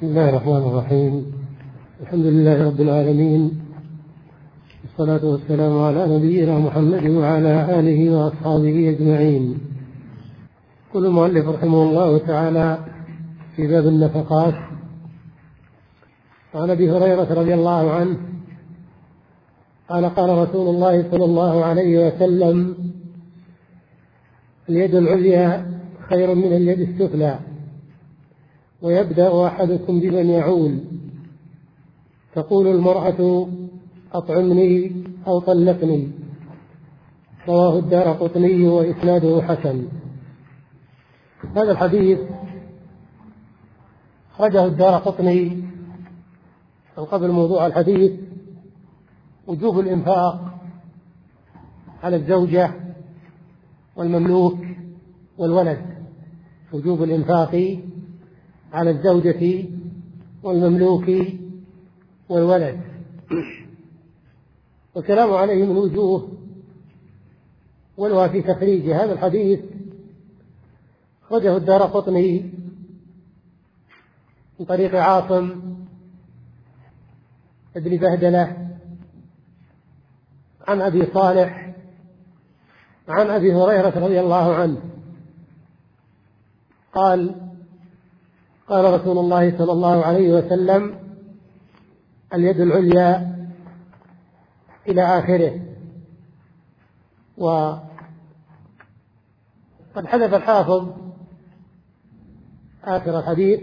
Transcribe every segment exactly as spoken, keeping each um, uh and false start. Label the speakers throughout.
Speaker 1: بسم الله الرحمن الرحيم. الحمد لله رب العالمين، والصلاة والسلام على نبينا محمد وعلى آله وأصحابه أجمعين. يقول المؤلف رحمه الله تعالى في باب النفقات: عن أبي هريرة رضي الله عنه قال: قال رسول الله صلى الله عليه وسلم: اليد العليا خير من اليد السفلى، ويبدأ أحدكم بمن يعول، تقول المرأة: أطعمني أو طلقني. رواه الدارقطني وإسناده حسن. هذا الحديث أخرجه الدارقطني من قبل موضوع الحديث وجوب الإنفاق على الزوجة والمملوك والولد، وجوب الإنفاق على الزوجة والمملوك والولد، والكلام عليه من وجوه، والوافي تخريج هذا الحديث أخرجه الدارقطني من طريق عاصم ابن بهدلة عن أبي صالح عن أبي هريرة رضي الله عنه قال: قال رسول الله صلى الله عليه وسلم: اليد العليا إلى آخره. وقد حذف الحافظ آخر الحديث،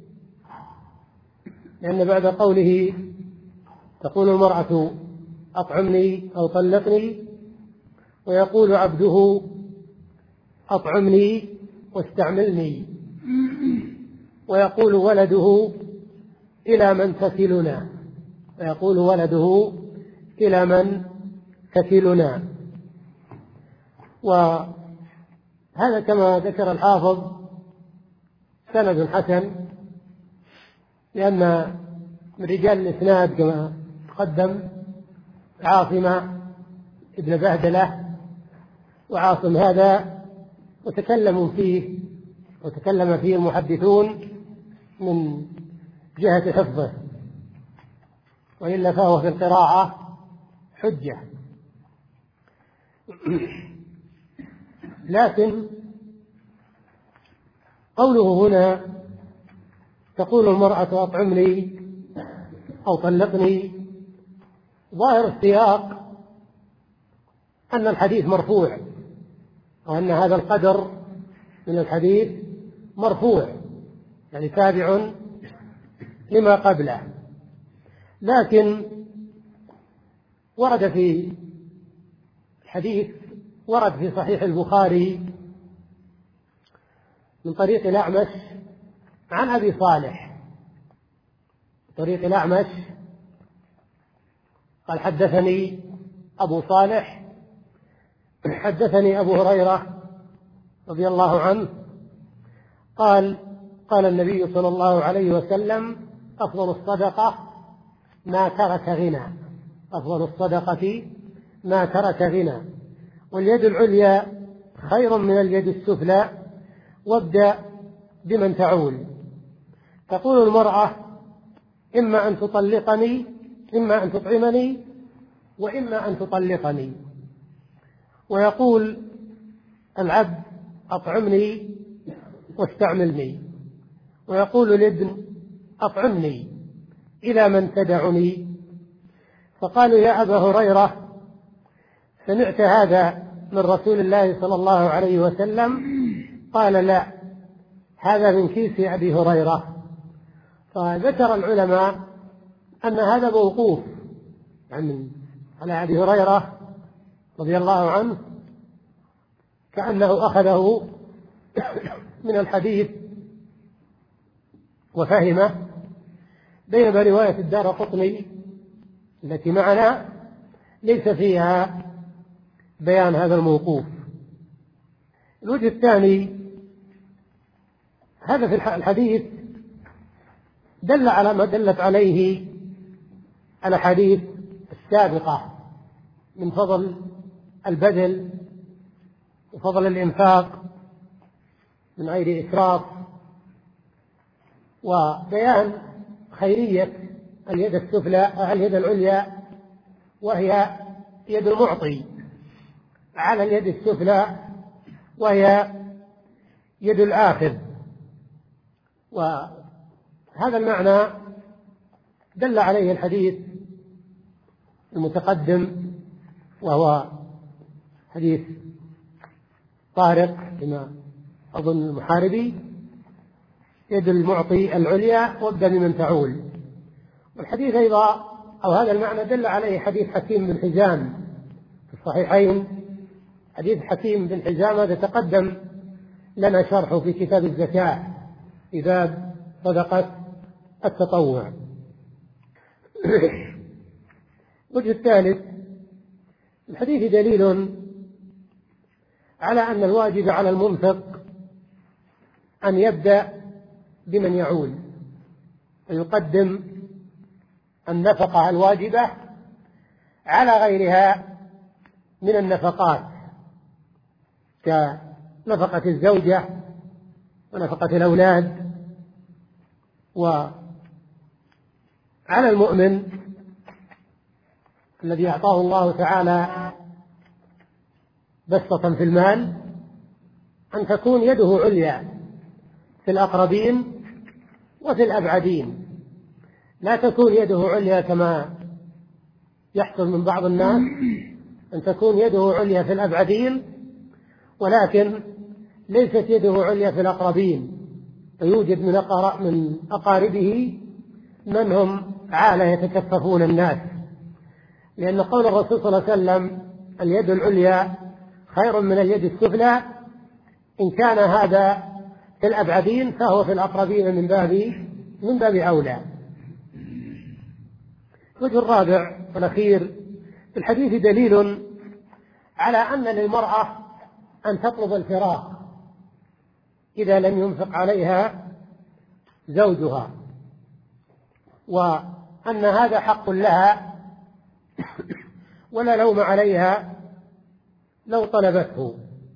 Speaker 1: لأن بعد قوله تقول المرأة: أطعمني أو طلقني، ويقول عبده: أطعمني واستعملني، ويقول ولده: إلى من تكلنا، ويقول ولده: إلى من تكلنا. وهذا كما ذكر الحافظ سند حسن، لأن من رجال الإسناد كما تقدم عاصم ابن بهدلة، وعاصم هذا وتكلموا فيه وتكلم فيه المحدثون من جهة حفظه، وإلا فهو في القراءة حجة. لكن قوله هنا تقول المرأة: أطعمني أو طلقني، ظاهر السياق أن الحديث مرفوع، وأن هذا القدر من الحديث مرفوع، يعني تابع لما قبله. لكن ورد في الحديث ورد في صحيح البخاري من طريق الأعمش عن أبي صالح، طريق الأعمش قال: حدثني أبو صالح حدثني أبو هريرة رضي الله عنه قال: قال النبي صلى الله عليه وسلم: أفضل الصدقة ما ترك غنى، أفضل الصدقة ما ترك غنى، واليد العليا خير من اليد السفلى، وابدأ بمن تعول، تقول المرأة: إما أن تطلقني، إما أن تطعمني، وإما أن تطلقني، ويقول العبد: أطعمني واستعملني، ويقول الابن: أطعمني، إلى من تدعني. فقالوا: يا أبا هريرة، سمعت هذا من رسول الله صلى الله عليه وسلم؟ قال: لا، هذا من كيس أبي هريرة. فذكر العلماء أن هذا موقوف يعني على أبي هريرة رضي الله عنه، كأنه أخذه من الحديث وفهمه، بينما رواية الدارقطني التي معنا ليس فيها بيان هذا الموقوف. الوجه الثاني: هذا في الحديث دل على ما دلت عليه الأحاديث السابقة من فضل البذل وفضل الإنفاق من غير إسراف وبيان خيرية اليد السفلى اليد العليا وهي يد المعطي على اليد السفلى وهي يد الآخذ. وهذا المعنى دل عليه الحديث المتقدم وهو حديث طارق بما أظن المحاربي: يد المعطي العليا وابدأ بمن تعول. والحديث أيضا أو هذا المعنى دل عليه حديث حكيم بن حزام في الصحيحين، حديث حكيم بن حزام هذا تقدم لنا شرحه في كتاب الزكاة في باب صدقة التطوع. الوجه الثالث: الحديث دليل على أن الواجب على المنفق أن يبدأ بمن يعول ويقدم النفقة الواجبة على غيرها من النفقات كنفقة الزوجة ونفقة الأولاد. وعلى المؤمن الذي أعطاه الله تعالى بسطة في المال أن تكون يده عليا في الأقربين وفي الأبعدين، لا تكون يده عليا كما يحصل من بعض الناس أن تكون يده عليا في الأبعدين ولكن ليست يده عليا في الأقربين، فيوجد من من أقاربه من هم عالة يتكففون الناس، لأن قول الرسول صلى الله عليه وسلم: اليد العليا خير من اليد السفلى، إن كان هذا في الأبعدين فهو في الأقربين من باب من باب أولى. الوجه الرابع والأخير: في الحديث دليل على أن للمرأة أن تطلب الفراق إذا لم ينفق عليها زوجها، وأن هذا حق لها ولا لوم عليها لو طلبته،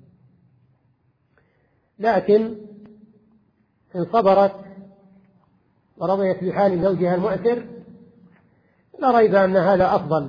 Speaker 1: لكن إن صبرت ورضيت بحال زوجها المؤثر لا ريب أن هذا أفضل،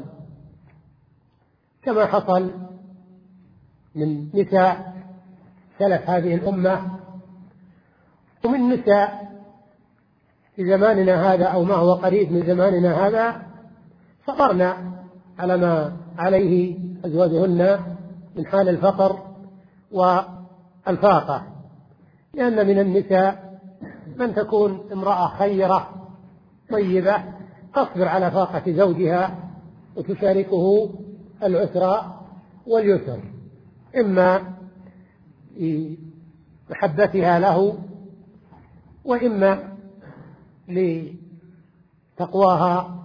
Speaker 1: كما حصل من نساء سلف هذه الأمة ومن نساء في زماننا هذا أو ما هو قريب من زماننا هذا صبرنا على ما عليه أزواجهن من حال الفقر والفاقة، لأن من النساء من تكون امرأة خيرة طيبة تصبر على فاقة زوجها وتشاركه العسر واليسر، إما لمحبتها له وإما لتقواها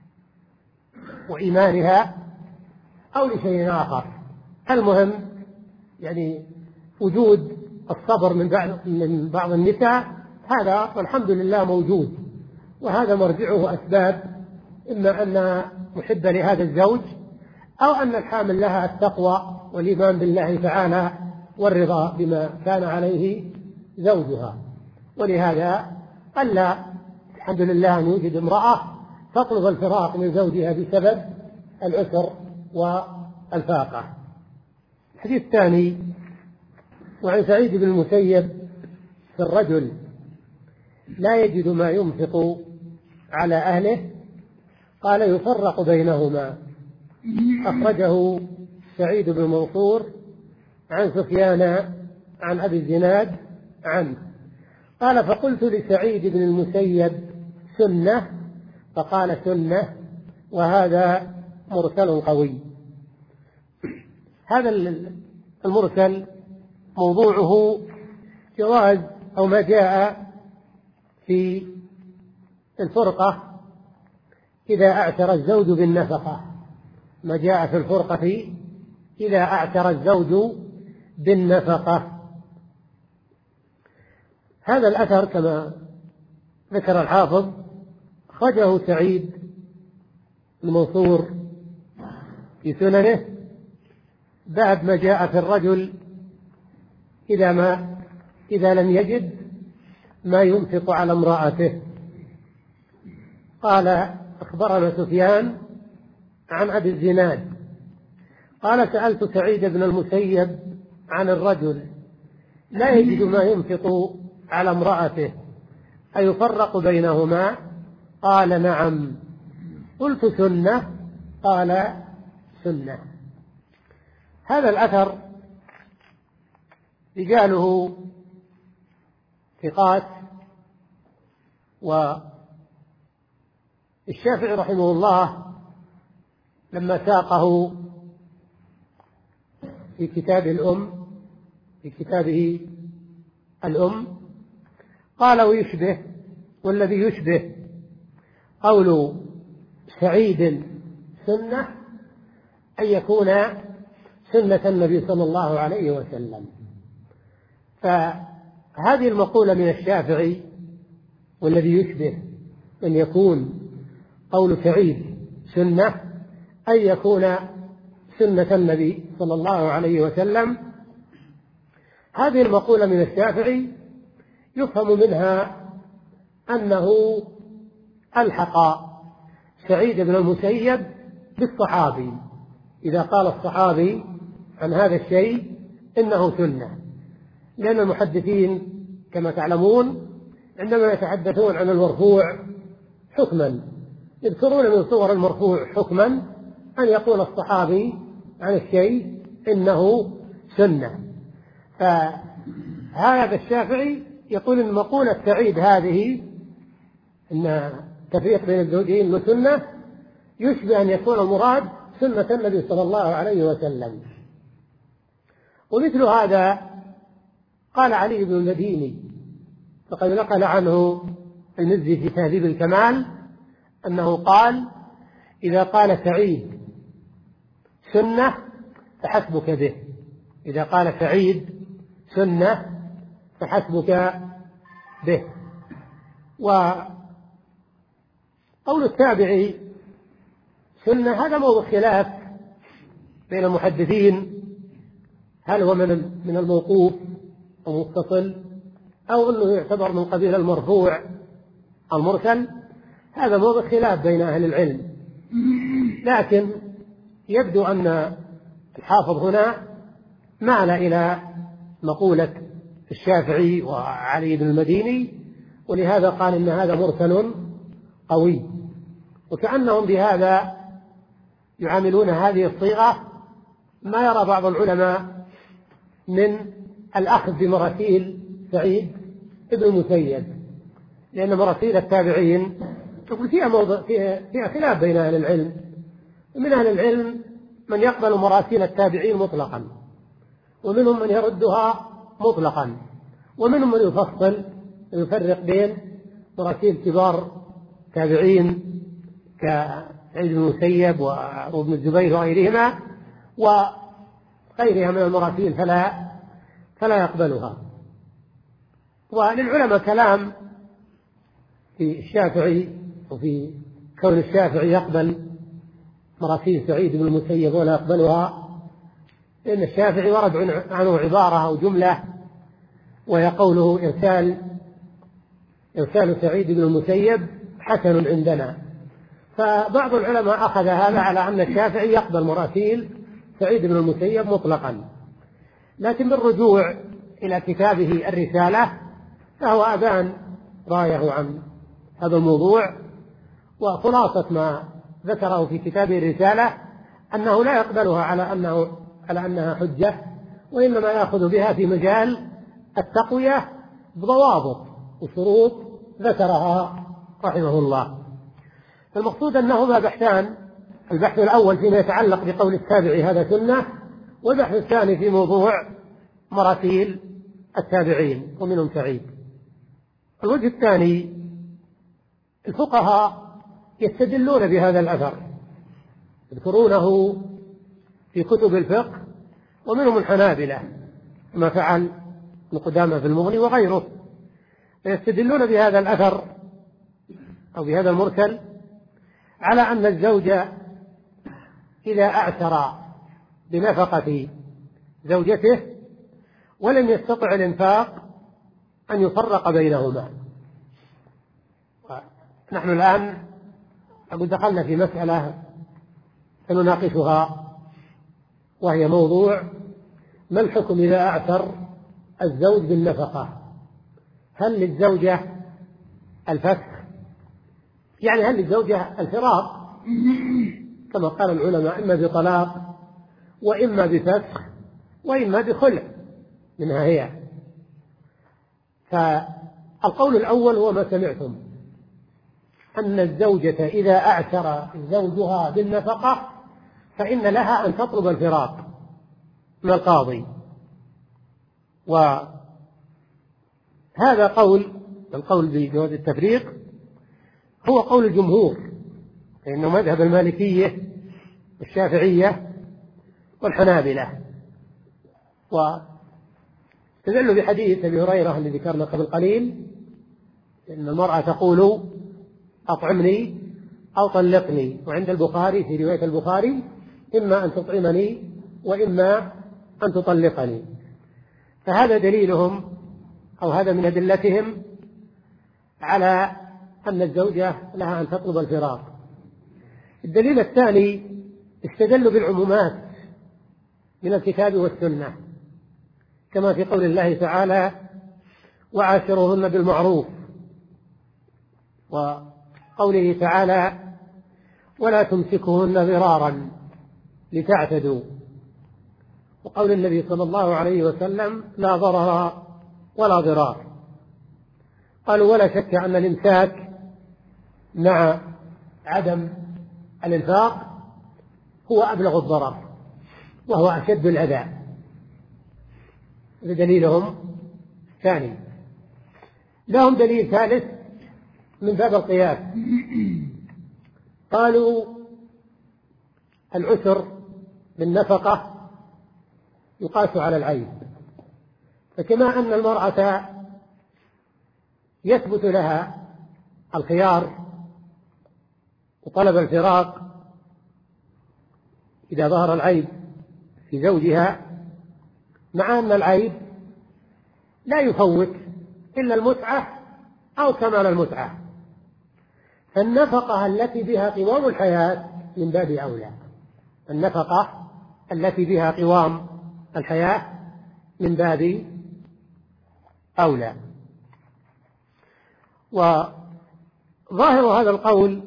Speaker 1: وإيمانها أو لشيء آخر. المهم يعني وجود الصبر من بعض من بعض النساء هذا والحمد لله موجود، وهذا مرجعه أسباب، إما أنها محبة لهذا الزوج أو أن الحامل لها التقوى والإيمان بالله تعالى والرضا بما كان عليه زوجها. ولهذا ألا الحمد لله أن يوجد امرأة تطلب الفراق من زوجها بسبب العسر والفاقة. الحديث الثاني: وعن سعيد بن المسيب في الرجل لا يجد ما ينفق على أهله قال: يفرق بينهما. أخرجه سعيد بن منصور عن سفيان عن أبي الزناد عنه قال: فقلت لسعيد بن المسيب: سنة؟ فقال: سنة، وهذا مرسل قوي. هذا المرسل موضوعه جواز أو ما جاء في الفرقة إذا أعتر الزوج بالنفقة، ما جاء في الفرقة إذا أعتر الزوج بالنفقة. هذا الأثر كما ذكر الحافظ أخرجه سعيد المنصور في سننه بعد ما جاء في الرجل إذا ما إذا لم يجد ما ينفق على امرأته. قال: أخبرنا سفيان عن أبي الزناد قال: سألت سعيد بن المسيب عن الرجل لا يجد ما ينفق على امرأته أيفرق بينهما؟ قال: نعم. قلت: سنة؟ قال: سنة. هذا الأثر رجاله ثقات، والشافعي رحمه الله لما ساقه في كتاب الأم في كتابه الأم قال: ويشبه، والذي يشبه قول سعيد سنة أن يكون سنة النبي صلى الله عليه وسلم. فهذه المقولة من الشافعي والذي يشبه أن يكون قول سعيد سنة أن يكون سنة النبي صلى الله عليه وسلم. هذه المقولة من الشافعي يفهم منها أنه ألحق سعيد بن المسيب بالصحابي إذا قال الصحابي عن هذا الشيء إنه سنة، لأن المحدثين كما تعلمون عندما يتحدثون عن المرفوع حكما يذكرون من صور المرفوع حكما أن يقول الصحابي عن الشيء إنه سنة. فهذا الشافعي يقول إن مقولة سعيد هذه إن تفريق بين الزوجين إنه سنة يشبه أن يكون المراد سنة النبي صلى الله عليه وسلم. ومثل هذا قال علي بن المديني، فقد نقل عنه المزي في تهذيب الكمال أنه قال: إذا قال سعيد سنة فحسبك به. إذا قال سعيد سنة فحسبك به. وقول التابعي سنة هذا موضوع خلاف بين المحدثين، هل هو من من الموقوف أو متصل أو أنه يعتبر من قبيل المرفوع المرسل. هذا موضوع خلاف بين أهل العلم، لكن يبدو أن الحافظ هنا مال إلى مقولة الشافعي وعلي بن المديني، ولهذا قال إن هذا مرسل قوي، وكأنهم بهذا يعاملون هذه الصيغة ما يرى بعض العلماء من الأخذ بمراسيل سعيد بن المسيب، لأن مراسيل التابعين تقول فيها, موضع فيها, فيها خلاف بين أهل العلم. من أهل العلم من يقبل مراسيل التابعين مطلقا، ومنهم من يردها مطلقا، ومنهم من يفصل ويفرق بين مراسيل كبار تابعين كسعيد بن المسيب وابن الزبير وغيرهما وغيرها من المراسيل فلا فلا يقبلها. وللعلماء كلام في الشافعي وفي كون الشافعي يقبل مراسيل سعيد بن المسيب ولا يقبلها، لأن الشافعي ورد عنه عبارة أو جملة وهي قوله: إرسال إرسال سعيد بن المسيب حسن عندنا. فبعض العلماء أخذ هذا على أن الشافعي يقبل مراسيل سعيد بن المسيب مطلقا، لكن بالرجوع إلى كتابه الرسالة فهو أبان رايه عن هذا الموضوع، وخلاصة ما ذكره في كتابه الرسالة أنه لا يقبلها على أنه على أنها حجة، وإنما يأخذ بها في مجال التقوية بضوابط وشروط ذكرها رحمه الله. المقصود أنهما بحثان: البحث الأول فيما يتعلق بقول التابعي هذا سنة، والبحث الثاني في موضوع مراسيل التابعين ومنهم سعيد. الوجه الثاني: الفقهاء يستدلون بهذا الأثر، يذكرونه في كتب الفقه، ومنهم الحنابلة كما فعل ابن قدامة في المغني وغيره، يستدلون بهذا الأثر أو بهذا المرسل على أن الزوج إذا أعسر بنفقة زوجته ولم يستطع الإنفاق أن يفرق بينهما. نحن الآن أقول دخلنا في مسألة سنناقشها، وهي موضوع: ما الحكم إذا أعثر الزوج بالنفقة؟ هل للزوجة الفسخ؟ يعني هل للزوجة الفراق كما قال العلماء، إما بطلاق وإما بفسخ وإما بخلع منها هي؟ فالقول الأول هو ما سمعتم، أن الزوجة إذا أعثر زوجها بالنفقة فإن لها أن تطلب الفراق من القاضي. وهذا قول القول بجواز التفريق هو قول الجمهور، لأنه مذهب المالكية والشافعية والحنابلة. واستدلوا بحديث أبي هريرة الذي ذكرنا قبل قليل، إن المرأة تقول: أطعمني أو طلقني. وعند البخاري في رواية البخاري: إما أن تطعمني وإما أن تطلقني. فهذا دليلهم، أو هذا من أدلتهم على أن الزوجة لها أن تطلب الفراق. الدليل الثاني: استدلوا بالعمومات من الكتاب والسنة، كما في قول الله تعالى: وعاشروهن بالمعروف، وقوله تعالى: ولا تمسكوهن ضرارا لتعتدوا، وقول النبي صلى الله عليه وسلم: لا ضرر ولا ضرار. قالوا: ولا شك أن الإمساك مع عدم الإنفاق هو أبلغ الضرر وهو أشد الأذى. بدليلهم ثاني. لهم دليل ثالث من باب القياس. قالوا: العسر بالنفقة يقاس على العيب، فكما أن المرأة يثبت لها الخيار وطلب الفراق إذا ظهر العيب في زوجها، مع أن العيب لا يفوت إلا المتعة أو كمال المتعة، فالنفقة التي بها قوام الحياة من باب أولى. النفقة التي بها قوام الحياة من باب أولى. وظاهر هذا القول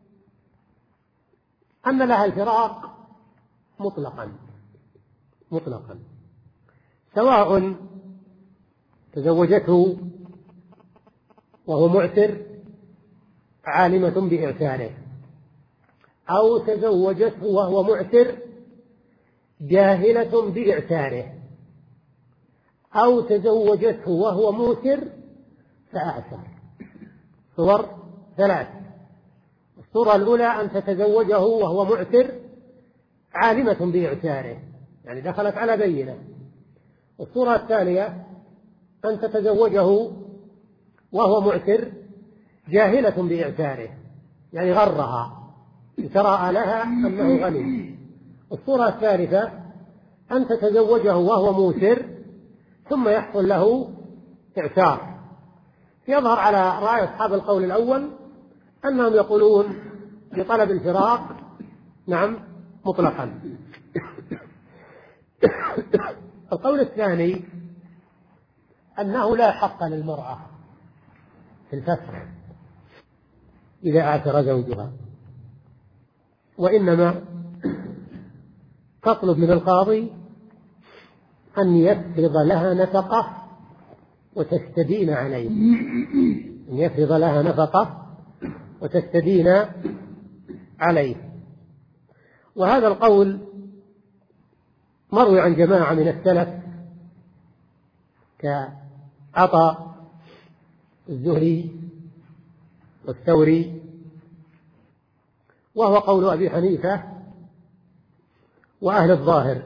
Speaker 1: أن لها الفراق مطلقا مطلقا سواء تزوجته وهو معسر عالمة بإعساره، أو تزوجته وهو معسر جاهلة بإعساره، أو تزوجته وهو موسر فأعسر. صور ثلاث: الصورة الأولى أن تتزوجه وهو معسر عالمة بإعساره، يعني دخلت على بينة. الصورة الثانية أن تتزوجه وهو معسر جاهلة بإعساره، يعني غرها ترى لها أنه غني. الصورة الثالثة أن تتزوجه وهو موسر ثم يحصل له إعسار. يظهر على رأي أصحاب القول الأول أنهم يقولون بطلب الفراق نعم مطلقا. القول الثاني أنه لا حق للمرأة في الفسخ إذا أعسر زوجها، وإنما تطلب من القاضي أن يفرض لها نفقة وتستدين عليه، أن يفرض لها نفقة وتستدين عليه. وهذا القول مروي عن جماعة من السلف كعطاء الزهري والثوري، وهو قول أبي حنيفة وأهل الظاهر.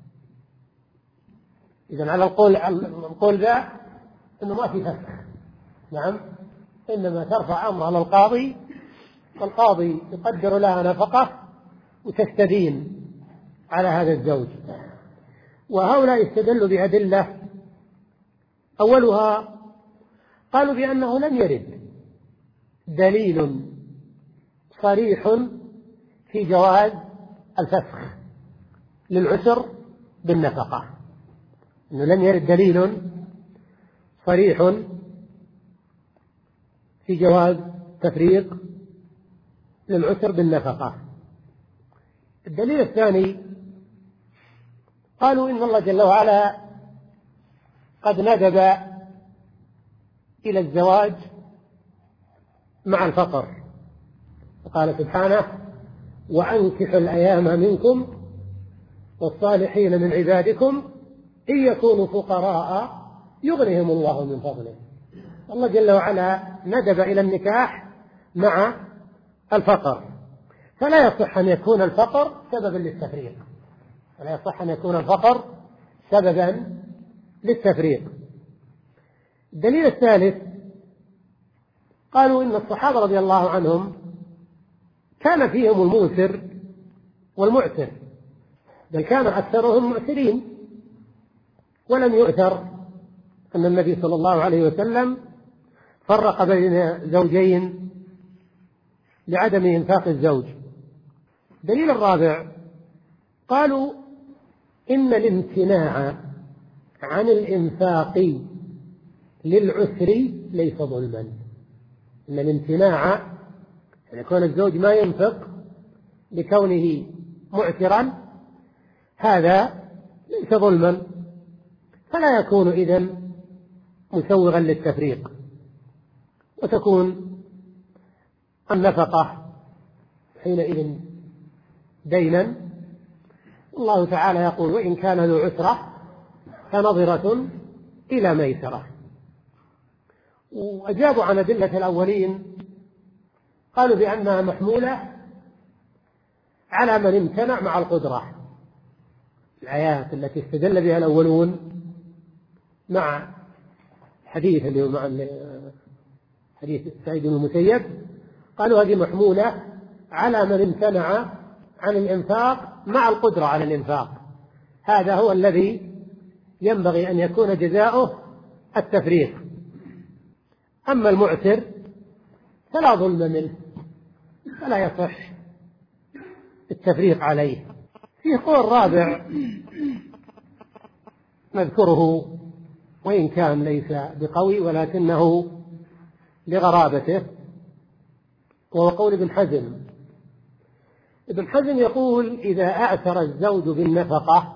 Speaker 1: إذن على القول القول ذا إنه ما في فسخ، نعم، إنما ترفع أمر على القاضي، والقاضي يقدر لها نفقة وتستدين على هذا الزوج. وهؤلاء استدلوا بأدلة، أولها قالوا بأنه لم يرد دليل صريح في جواز الفسخ للعسر بالنفقة، أنه لم يرد دليل صريح في جواز تفريق للعسر بالنفقة. الدليل الثاني قالوا إن الله جل وعلا قد ندب إلى الزواج مع الفقر، وقال سبحانه: وأنكحوا الأيام منكم والصالحين من عبادكم إن يكونوا فقراء يغنهم الله من فضله. الله جل وعلا ندب إلى النكاح مع الفقر، فلا يصح أن يكون الفقر سببا للتفريق، ولا يصح أن يكون الفقر سببا للتفريق. الدليل الثالث قالوا إن الصحابة رضي الله عنهم كان فيهم الموسر والمعسر، بل كان أكثرهم معسرين، ولم يؤثر أن النبي صلى الله عليه وسلم فرق بين زوجين لعدم إنفاق الزوج. الدليل الرابع قالوا إن الامتناع عن الإنفاق للعسر ليس ظلما، إن الامتناع أن يكون الزوج ما ينفق لكونه معسرا هذا ليس ظلما، فلا يكون إذن مسوغا للتفريق، وتكون النفقة حينئذ دينا. الله تعالى يقول: وإن كان ذو عسرة فنظرة إلى ميسرة. وأجابوا عن أدلة الأولين قالوا بأنها محمولة على من امتنع مع القدرة. الآيات التي استدل بها الأولون مع حديث اللي هو مع حديث سعيد بن المسيب قالوا هذه محمولة على من امتنع عن الإنفاق مع القدرة على الإنفاق، هذا هو الذي ينبغي أن يكون جزاؤه التفريق. أما المعسر فلا ظلم منه، فلا يصح التفريق عليه. في قول رابع نذكره وإن كان ليس بقوي ولكنه لغرابته، وهو قول ابن حزم. ابن حزم يقول: إذا أعسر الزوج بالنفقة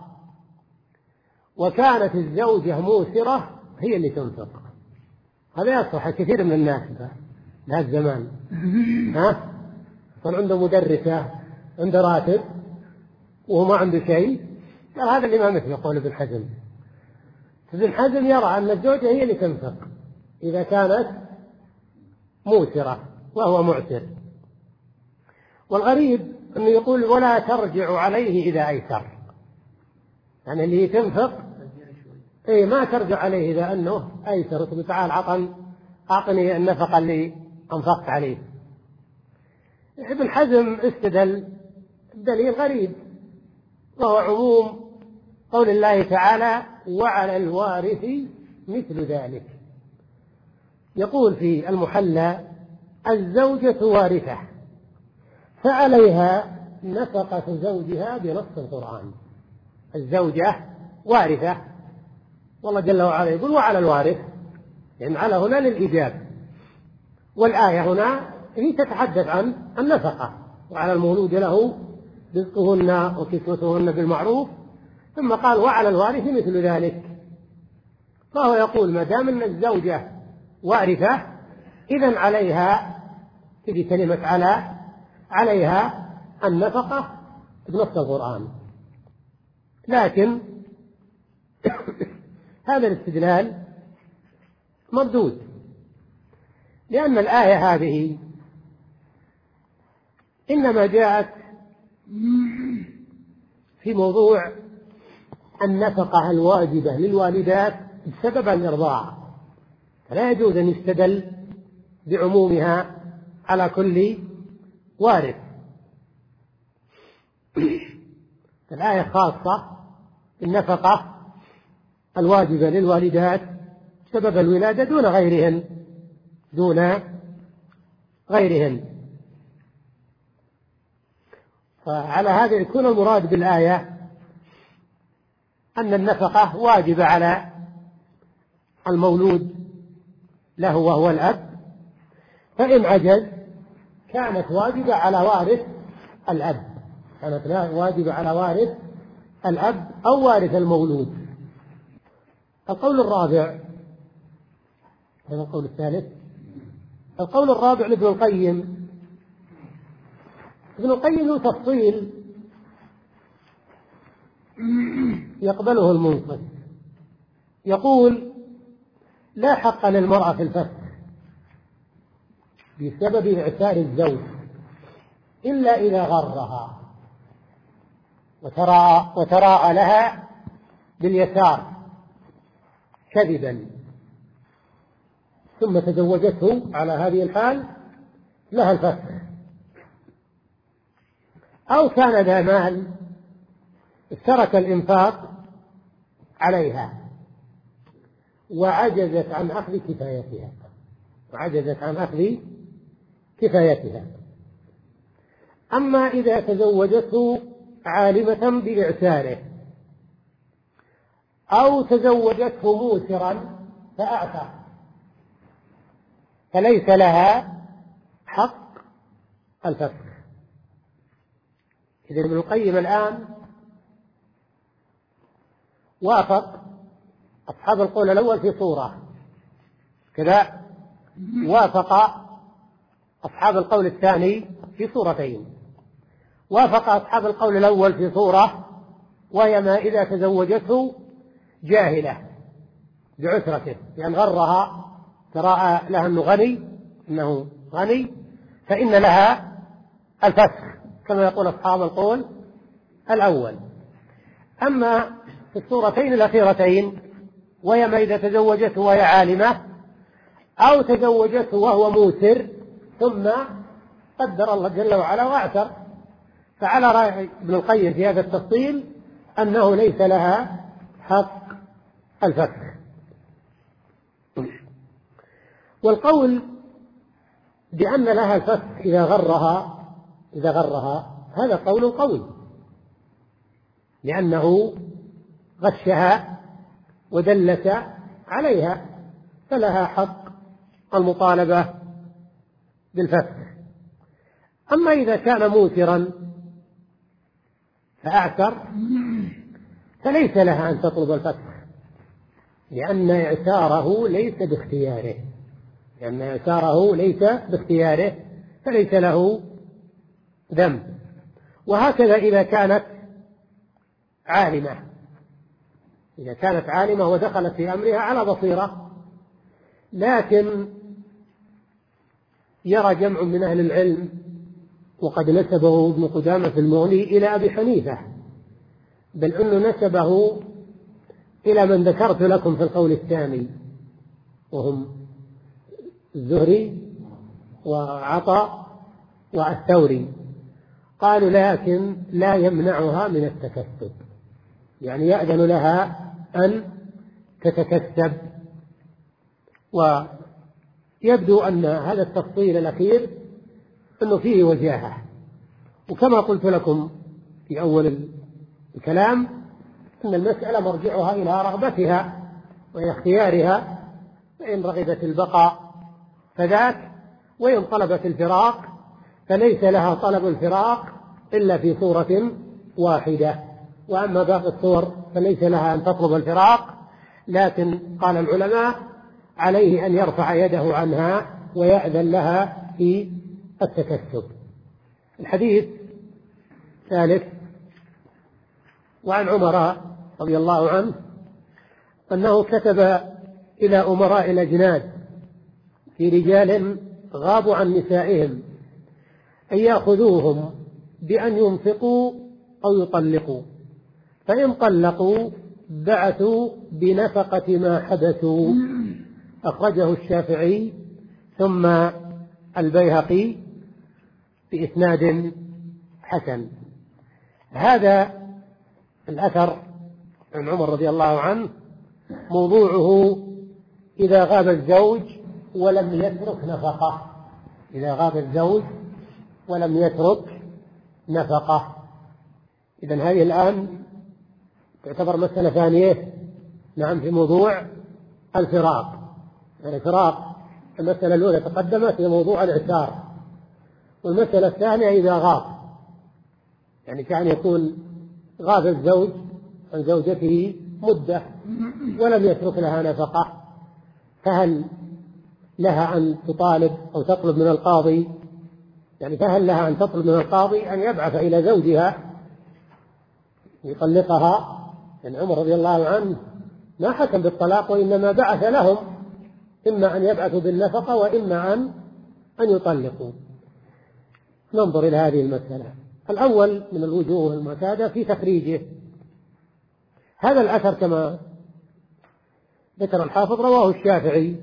Speaker 1: وكانت الزوجة موسرة هي اللي تنفق. هذا يصح كثير من الناس بهذا الزمان، ها صار عنده مدرسة عنده راتب وهو ما عنده شيء، قال هذا اللي ما مثل قول ابن حزم. ابن حزم يرى أن الزوجة هي اللي تنفق إذا كانت موسرة وهو معسر. والغريب أنه يقول: ولا ترجع عليه إذا أيسر، يعني اللي تنفق إيه ما ترجع عليه إذا أنه أيسر، تقول تعال عطن أعطني النفقة اللي أنفقت عليه. ابن حزم استدل دليل غريب، وهو عموم قول الله تعالى: وعلى الوارث مثل ذلك. يقول في المحلى: الزوجة وارثة فعليها نفقة زوجها بنص القرآن. الزوجة وارثة، والله جل وعلا يقول: وعلى الوارث، يعني على هنا للإيجاب، والآية هنا هي تتحدث عن النفقة، وعلى المولود له رزقهن وكسوتهن بالمعروف، ثم قال: وعلى الوارث مثل ذلك. فهو يقول ما دام أن الزوجة وارثة إذن عليها، تجي كلمة على، عليها النفقة بنص القرآن. لكن هذا الاستدلال مردود، لأن الآية هذه إنما جاءت في موضوع النفقة الواجبة للوالدات بسبب الإرضاع، فلا يجوز أن يستدل بعمومها على كل وارث. الآية خاصة بالنفقة الواجبة للوالدات سبب الولادة دون غيرهن، دون غيرهن. فعلى هذا يكون المراد بالآية أن النفقة واجبة على المولود له وهو الأب، فإن عجز كانت واجبة على وارث الأب، كانت واجبة على وارث الأب أو وارث المولود. القول الرابع، هذا القول الثالث. القول الرابع لابن القيم. ابن القيم له تفصيل يقبله المنصف، يقول: لا حق للمرأة في الفسخ بسبب إعسار الزوج إلا إذا غرها وتراءى وتراءى لها باليسار كذبا ثم تزوجته، على هذه الحال لها الفسخ. أو كان ذا مال ترك الإنفاق عليها وعجزت عن أخذ كفايتها وعجزت عن أخذ كفايتها. أما إذا تزوجته عالمة بإعساره أو تزوجته موسرا فأعتق، فليس لها حق الفسخ. إذن ابن القيم الآن وافق أصحاب القول الأول في صورة كذا، وافق أصحاب القول الثاني في صورتين. وافق أصحاب القول الأول في صورة، وهي ما إذا تزوجته جاهلة بعسرته، يعني غرها تراءى لها أنه غني إنه غني فإن لها الفسخ كما يقول أصحاب القول الأول. أما في الصورتين الأخيرتين، وهي ما إذا تزوجته وهي عالمة أو تزوجته وهو موسر ثم قدر الله جل وعلا واعتر، فعلى رأي ابن القيم في هذا التفصيل أنه ليس لها حق الفسخ. والقول بأن لها الفسخ إذا غرها إذا غرها هذا قول قوي، لأنه غشها ودلس عليها، فلها حق المطالبة بالفسخ. أما إذا كان موسرا فأعسر فليس لها أن تطلب الفسخ، لأن إعساره ليس باختياره لأن إعساره ليس باختياره فليس له ذنب. وهكذا إذا كانت عالمة إذا كانت عالمة ودخلت في أمرها على بصيرة، لكن يرى جمع من أهل العلم وقد نسبه ابن قدامة في المغني إلى أبي حنيفة، بل أنه نسبه إلى من ذكرت لكم في القول الثاني، وهم الزهري وعطاء والثوري. قالوا لكن لا يمنعها من التكسب، يعني يأذن لها أن تتكسب. ويبدو أن هذا التفصيل الأخير أنه فيه وجاهة، وكما قلت لكم في أول الكلام أن المسألة مرجعها إلى رغبتها وإلى اختيارها، فإن رغبت البقاء فذاك، وإن طلبت الفراق فليس لها طلب الفراق إلا في صورة واحدة، وأما باقي الصور فليس لها أن تطلب الفراق. لكن قال العلماء عليه أن يرفع يده عنها ويأذن لها في التكسب. الحديث ثالث: وعن عمر رضي الله عنه أنه كتب إلى أمراء الأجناد في رجال غابوا عن نسائهم أن يأخذوهم بأن ينفقوا أو يطلقوا، فإن طلقوا بعثوا بنفقة ما حدثوا. أخرجه الشافعي ثم البيهقي بإسناد حسن. هذا الأثر عن عمر رضي الله عنه موضوعه إذا غاب الزوج ولم يترك نفقة، إذا غاب الزوج ولم يترك نفقة. إذن هذه الآن تعتبر مسألة ثانية، نعم، في موضوع الفراق. يعني فراق المسألة الأولى تقدمت في موضوع الإعسار، والمسألة الثانية إذا غاب، يعني كان يكون غاب الزوج عن زوجته مدة ولم يترك لها نفقة، فهل لها أن تطالب أو تطلب من القاضي، يعني فهل لها أن تطلب من القاضي أن يبعث إلى زوجها يطلقها؟ يعني عمر رضي الله عنه ما حكم بالطلاق، وإنما بعث لهم إما أن يبعثوا بالنفقة وإما أن أن يطلقوا. ننظر إلى هذه المسألة. الأول من الوجوه المعتادة في تخريجه، هذا الأثر كما ذكر الحافظ رواه الشافعي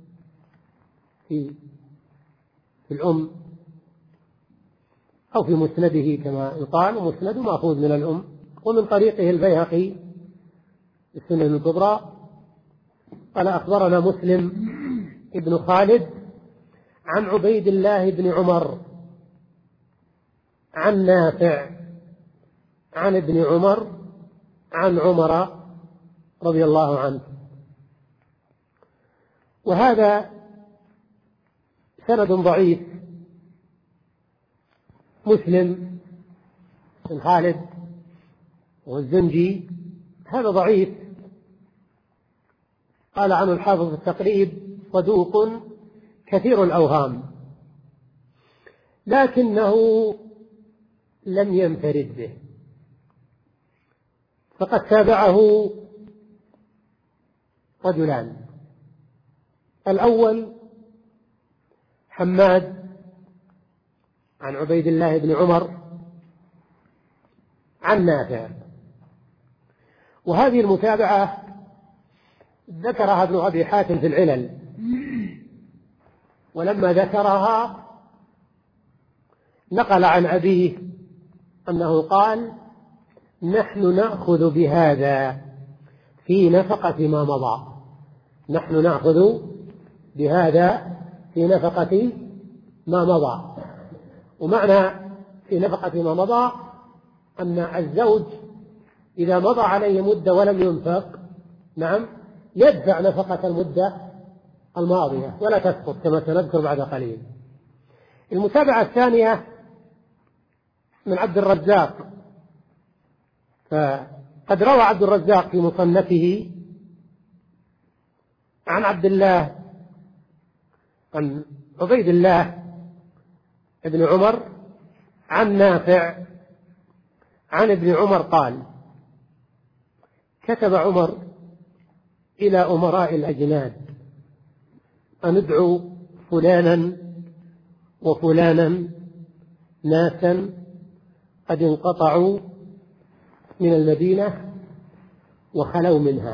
Speaker 1: في في الأم أو في مسنده كما يقال، ومسنده مأخوذ من الأم، ومن طريقه البيهقي السنن الكبرى قال أخبرنا مسلم ابن خالد عن عبيد الله بن عمر عن نافع عن ابن عمر عن عمر رضي الله عنه. وهذا سند ضعيف. مسلم بن خالد والزنجي هذا ضعيف، قال عنه الحافظ في التقريب صدوق كثير الأوهام، لكنه لم ينفرد به، فقد تابعه رجلان. الأول حماد عن عبيد الله بن عمر عن نافع، وهذه المتابعة ذكرها ابن أبي حاتم في العلل، ولما ذكرها نقل عن أبيه أنه قال نحن نأخذ بهذا في نفقة ما مضى، نحن نأخذ بهذا في نفقة ما مضى. ومعنى في نفقة ما مضى أن الزوج إذا مضى عليه مدة ولم ينفق، نعم، يدفع نفقة المدة الماضية ولا تسقط كما سنذكر بعد قليل. المتابعة الثانية من عبد الرزاق، فقد روى عبد الرزاق في مصنفه عن عبد الله عن عبيد الله ابن عمر عن نافع عن ابن عمر قال كتب عمر إلى أمراء الأجناد أن ادعوا فلانا وفلانا ناسا قد انقطعوا من المدينة وخلوا منها،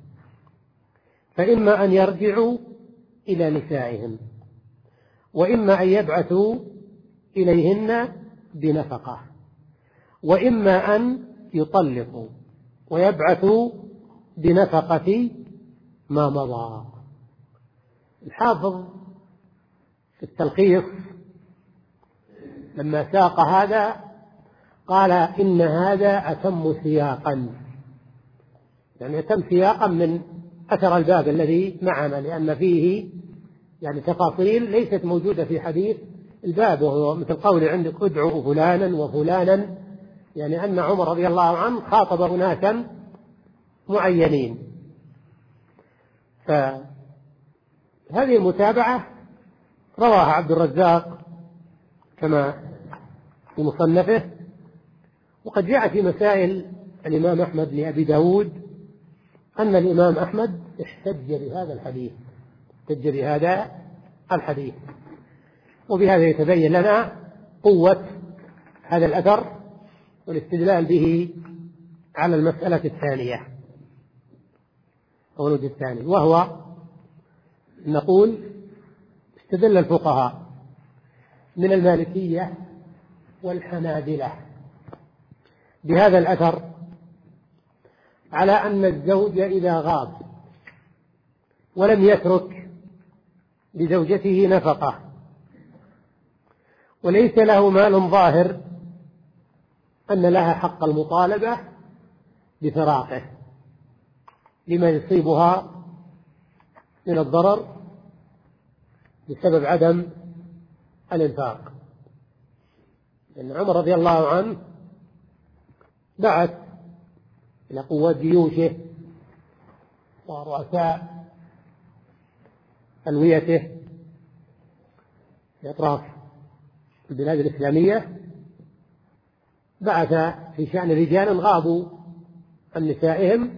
Speaker 1: فإما أن يرجعوا إلى نسائهم، وإما أن يبعثوا إليهن بنفقة، وإما أن يطلقوا ويبعثوا بنفقة ما مضى. الحافظ في التلخيص لما ساق هذا قال إن هذا أتم سياقا، يعني أتم سياقا من أثر الباب الذي معنا، لأن فيه يعني تفاصيل ليست موجودة في حديث الباب، وهو مثل قول عندك ادعوا فلانا وفلانا، يعني أن عمر رضي الله عنه خاطب أناسا معينين. فهذه المتابعة رواها عبد الرزاق كما في مصنفه، وقد جاء في مسائل الإمام أحمد لأبي داود أن الإمام أحمد احتج بهذا الحديث احتج بهذا الحديث وبهذا يتبين لنا قوة هذا الأثر والاستدلال به على المسألة الثانية أو الوجه الثاني، وهو نقول استدل الفقهاء من المالكية والحنابلة بهذا الأثر على أن الزوج إذا غاب ولم يترك لزوجته نفقة وليس له مال ظاهر أن لها حق المطالبة بفراقه لما يصيبها من الضرر بسبب عدم الإنفاق. لأن عمر رضي الله عنه بعث إلى قوات جيوشه ورؤساء ألويته في أطراف البلاد الإسلامية، بعث في شأن رجال غابوا عن نسائهم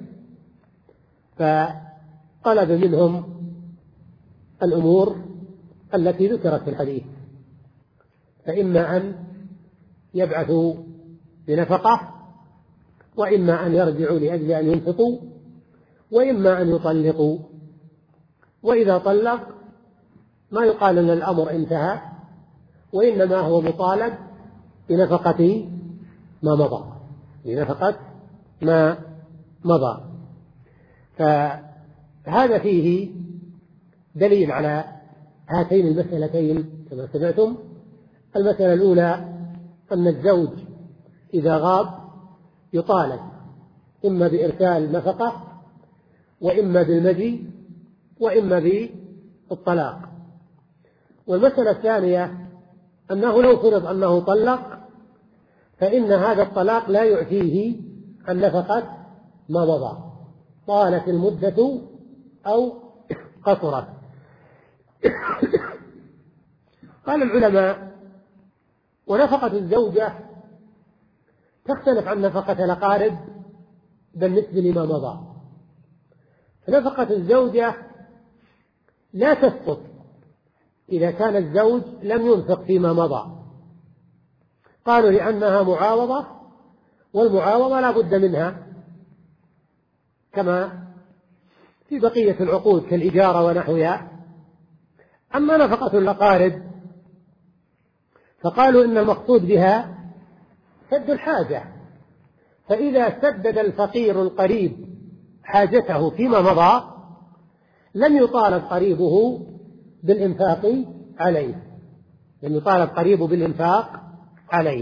Speaker 1: فطلب منهم الأمور التي ذكرت في الحديث، فإما أن يبعثوا بنفقة، وإما أن يرجعوا لأجل أن ينفقوا، وإما أن يطلقوا. وإذا طلق ما يقال أن الأمر انتهى، وإنما هو مطالب بنفقة ما مضى بنفقة ما مضى. فهذا فيه دليل على هاتين المسألتين كما سمعتم. المسألة الأولى أن الزوج إذا غاب يطالب إما بإرسال نفقة، وإما بالمجي، وإما بالطلاق. والمسألة الثانية أنه لو فرض أنه طلق فإن هذا الطلاق لا يعفيه عن نفقة ما مضى، طالت المدة أو قصرت. قال العلماء: ونفقة الزوجة تختلف عن نفقة الأقارب بالنسبة لما مضى. فنفقة الزوجة لا تسقط إذا كان الزوج لم ينفق فيما مضى. قالوا لأنها معاوضة، والمعاوضة لا بد منها كما في بقية العقود كالإجارة ونحوها. أما نفقة الأقارب فقالوا إن المقصود بها سد الحاجة، فإذا سدد الفقير القريب حاجته فيما مضى لم يطالب قريبه بالإنفاق عليه لم يطالب قريبه بالإنفاق عليه.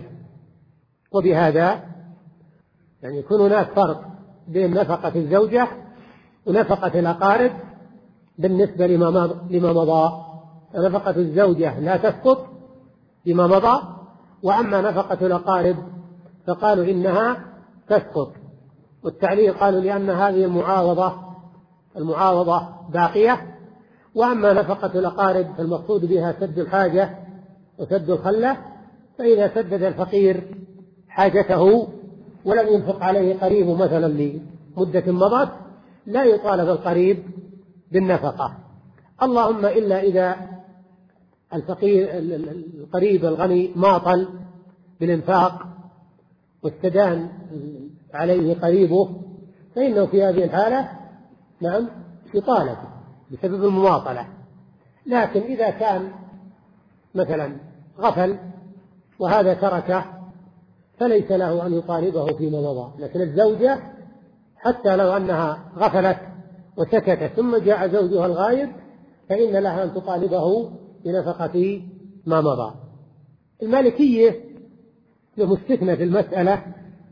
Speaker 1: وبهذا يعني يكون هناك فرق بين نفقة الزوجة ونفقة الأقارب بالنسبة لما مضى. نفقة الزوجة لا تسقط بما مضى، وأما نفقة الأقارب فقالوا إنها تسقط. والتعليل قالوا لأن هذه المعاوضة المعاوضة باقية، وأما نفقة الأقارب فالمقصود بها سد الحاجة وسد الخلة، فإذا سدد الفقير حاجته ولم ينفق عليه قريبه مثلا لمدة مضت لا يطالب القريب بالنفقة، اللهم إلا إذا الفقير القريب الغني ماطل بالإنفاق واستدان عليه قريبه، فإنه في هذه الحالة نعم يطالب بسبب المماطلة. لكن إذا كان مثلا غفل وهذا تركه فليس له أن يطالبه فيما مضى. لكن الزوجة حتى لو أنها غفلت وسكتت ثم جاء زوجها الغائب فإن لها أن تطالبه بنفقة ما مضى. المالكية مستثنى في المسألة،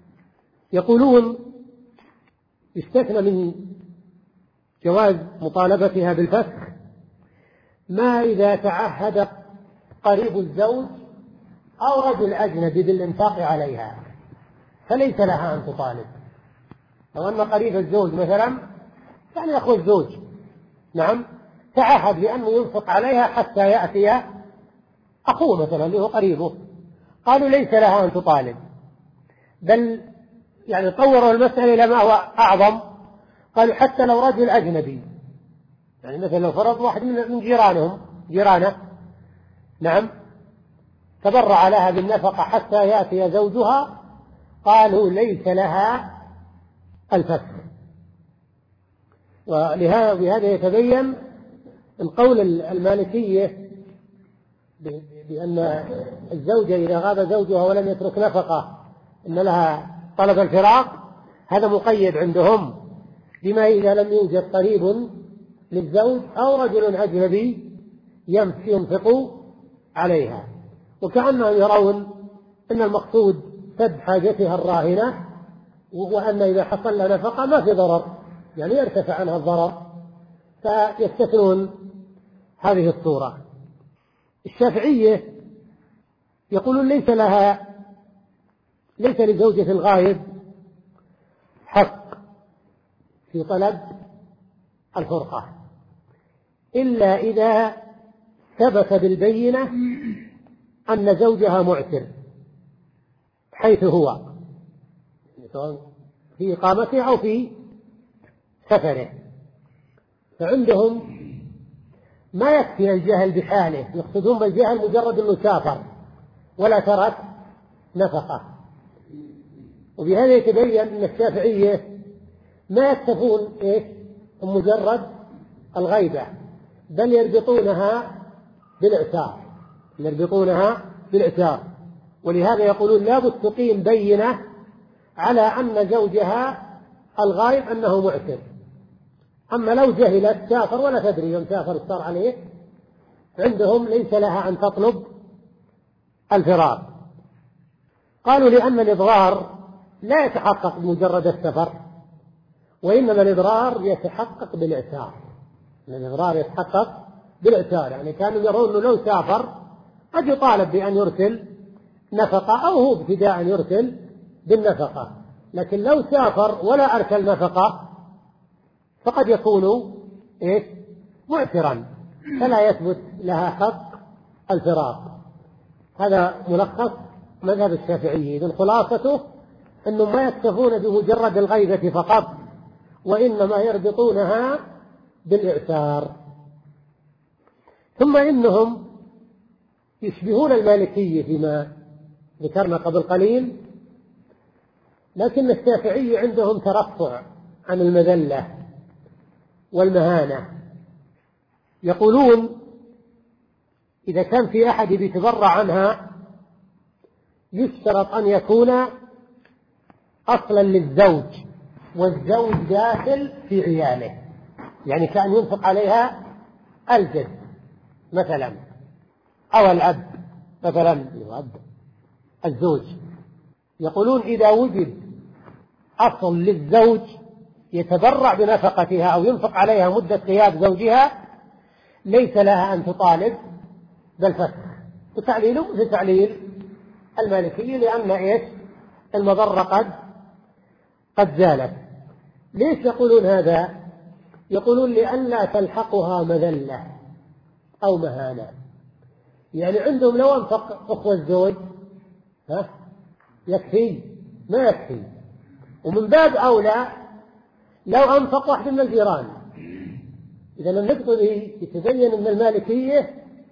Speaker 1: يقولون يستثنى من جواز مطالبتها بالفسخ ما إذا تعهد قريب الزوج أو رجل أجنبي بالإنفاق عليها فليس لها أن تطالب. لو أن قريب الزوج مثلا يعني أخو الزوج نعم تعهد بأنه ينفق عليها حتى يأتي أخوه مثلا اللي هو قريبه، قالوا ليس لها أن تطالب، بل يعني طوروا المسألة إلى ما هو أعظم، قالوا حتى لو رجل أجنبي، يعني مثلا لو فرض واحد من جيرانهم جيرانه نعم تبرع لها بالنفقة حتى يأتي زوجها، قالوا ليس لها الفسخ. ولهذا يتبين من قول المالكية بأن الزوجة إذا غاب زوجها ولم يترك نفقة إن لها طلب الفراق، هذا مقيد عندهم بما إذا لم يوجد قريب للزوج أو رجل أجنبي ينفقوا عليها، وكأنهم يرون أن المقصود سد حاجتها الراهنة، وأن إذا حصل لها نفقة ما في ضرر، يعني يرتفع عنها الضرر، فيستثنون هذه الصورة. الشافعية يقولون ليس لها ليس لزوجة الغائب حق في طلب الفرقة إلا إذا ثبت بالبينة أن زوجها معسر حيث هو، سواء في إقامته أو في سفره. فعندهم ما يكفي الجهل بحاله، يقصدون بالجهل مجرد أنه سافر ولا ترك نفقة. وبهذا يتبين أن الشافعية ما يكتفون إيش مجرد الغيبة، بل يربطونها بالإعسار يربطونها بالإعسار ولهذا يقولون لا بد تقيم بينة على أن زوجها الغائب أنه معسر. أما لو جهلت سافر ولا تدري يوم سافر صار عليه، عندهم ليس لها أن تطلب الفراق. قالوا لأن الإضرار لا يتحقق بمجرد السفر، وإنما الإضرار يتحقق بالإعسار. الإضرار يتحقق بالإعسار، يعني كانوا يرون أنه لو سافر قد يطالب بأن يرسل نفقة أو هو ابتداء يرسل بالنفقة، لكن لو سافر ولا أرسل نفقة فقد يكون إيه؟ معسرا، فلا يثبت لها حق الفراق. هذا ملخص مذهب الشافعي. إذن خلاصته أنهم ما يكتفون بمجرد الغيبة فقط، وإنما يربطونها بالإعسار. ثم إنهم يشبهون المالكية فيما ذكرنا قبل قليل، لكن الشافعي عندهم ترفع عن المذلة والمهانة. يقولون إذا كان في أحد يتبرع عنها يشترط أن يكون أصلا للزوج، والزوج داخل في عياله، يعني كان ينفق عليها الجد مثلا أو الأب مثلا الزوج. يقولون إذا وجد أصل للزوج يتبرع بنفقتها أو ينفق عليها مدة غياب زوجها ليس لها أن تطالب بالفسخ. وتعليله في تعليل المالكي لأن إيش المضرة قد قد زالت. ليش يقولون هذا؟ يقولون لئلا تلحقها مذلة أو مهانة. يعني عندهم لو أنفق أخوة الزوج ها يكفي ما يكفي، ومن باب أولى لو أنفق واحد من الجيران. إذا لم نقضي يتبين أن المالكية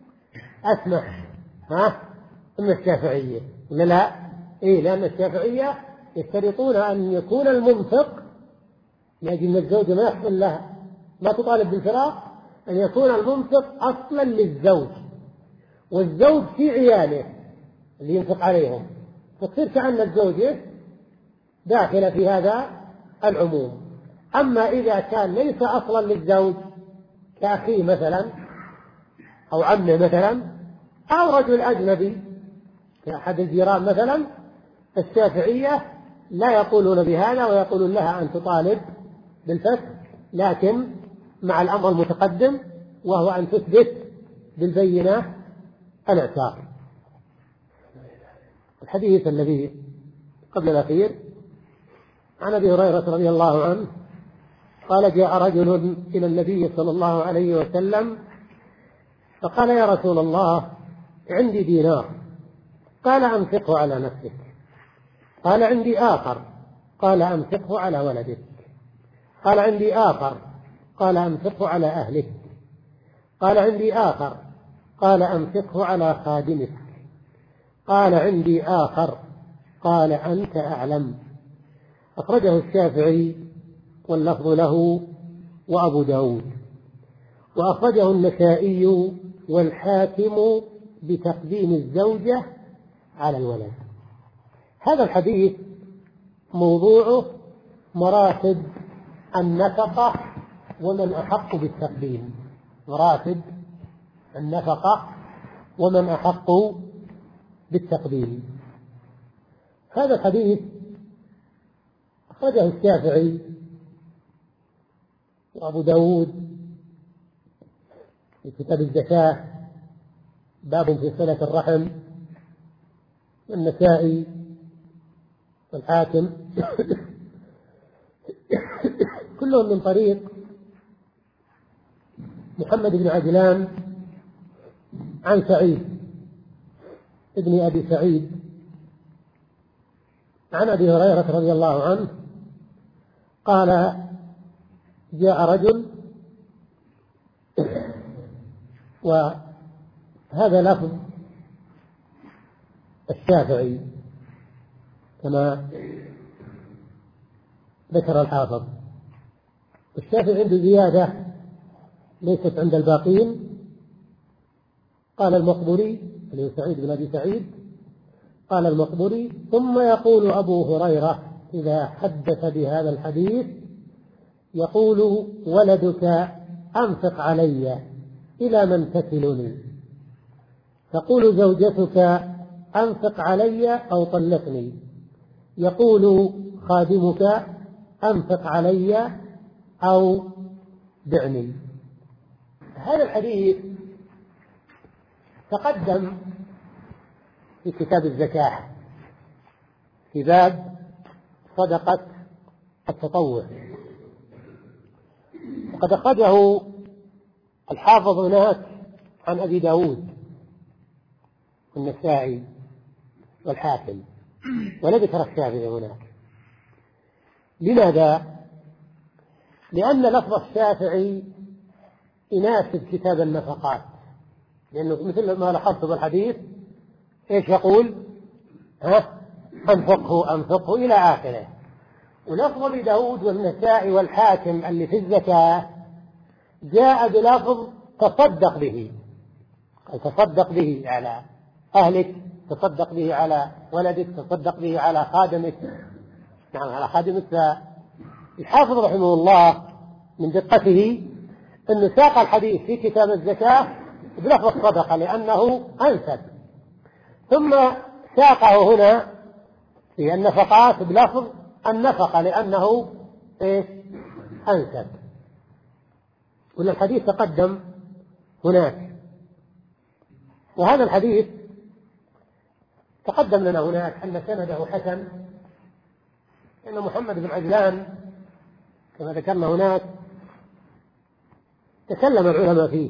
Speaker 1: أسمح ها من الشافعية ولا لا؟ إيه، لأن الشافعية يشترطون أن يكون المنفق يجب أن الزوج ما يحصل له ما تطالب بالفراق، أن يكون المنفق أصلا للزوج، والزوج في عياله اللي ينفق عليهم، فتصير كأن الزوجة داخلة في هذا العموم. أما إذا كان ليس أصلا للزوج كأخيه مثلا أو عمه مثلا أو رجل أجنبي كأحد الجيران مثلا، الشافعية لا يقولون بهذا ويقولون لها أن تطالب بالفسخ، لكن مع الأمر المتقدم وهو أن تثبت بالبينة الإعسار. الحديث الذي قبل الأخير عن أبي هريرة رضي الله عنه قال جاء رجل إلى النبي صلى الله عليه وسلم فقال يا رسول الله عندي دينار، قال أنفقه على نفسك. قال عندي آخر، قال أنفقه على ولدك. قال عندي آخر، قال أنفقه على أهلك. قال عندي آخر، قال أنفقه على خادمك. قال عندي آخر، قال أنت أعلم. أخرجه الشافعي واللفظ له وأبو داود، وأخرجه النسائي والحاكم بتقديم الزوجة على الولد. هذا الحديث موضوعه مراتب النفقة ومن أحق بالتقديم. مراتب النفقة ومن أحق بالتقديم. هذا الحديث أخرجه الشافعي وأبو داود في كتاب الزكاة باب في صلة الرحم، والنسائي والحاكم كلهم من طريق محمد بن عجلان عن سعيد ابن أبي سعيد عن أبي هريرة رضي الله عنه قال: جاء رجل، وهذا لفظ الشافعي كما ذكر الحافظ، الشافعي عنده زيادة ليست عند الباقين. قال المقبري اللي هو سعيد بن أبي سعيد، قال المقبري: ثم يقول أبو هريرة إذا حدث بهذا الحديث يقول: ولدك أنفق علي إلى من تكلني، تقول زوجتك أنفق علي أو طلقني، يقول خادمك أنفق علي أو دعني. هذا الحديث تقدم في كتاب الزكاة في باب صدقة التطوع، وقد أخرجه الحافظ هناك عن أبي داود والنسائي والحاكم، ولا ذكر الشافعي هناك. لماذا؟ لأن لفظ الشافعي يناسب كتاب النفقات، لأنه مثل ما لاحظت بالحديث إيش يقول؟ ها أنفقه أنفقه إلى آخره. ولفظ أبي داود والنسائي والحاكم اللي في الزكاة جاء بلفظ تصدق به، تصدق به على أهلك، تصدق به على ولدك، تصدق به على خادمك. نعم على خادمك. الحافظ رحمه الله من دقته أنه ساق الحديث في كتاب الزكاة بلفظ الصدقة لأنه أنسب، ثم ساقه هنا في النفقات بلفظ النفقة لأنه إيش؟ أنسب. ولا الحديث تقدم هناك، وهذا الحديث تقدم لنا هناك أن سنده حسن، إن محمد بن عجلان كما ذكرنا هناك تكلم العلماء فيه.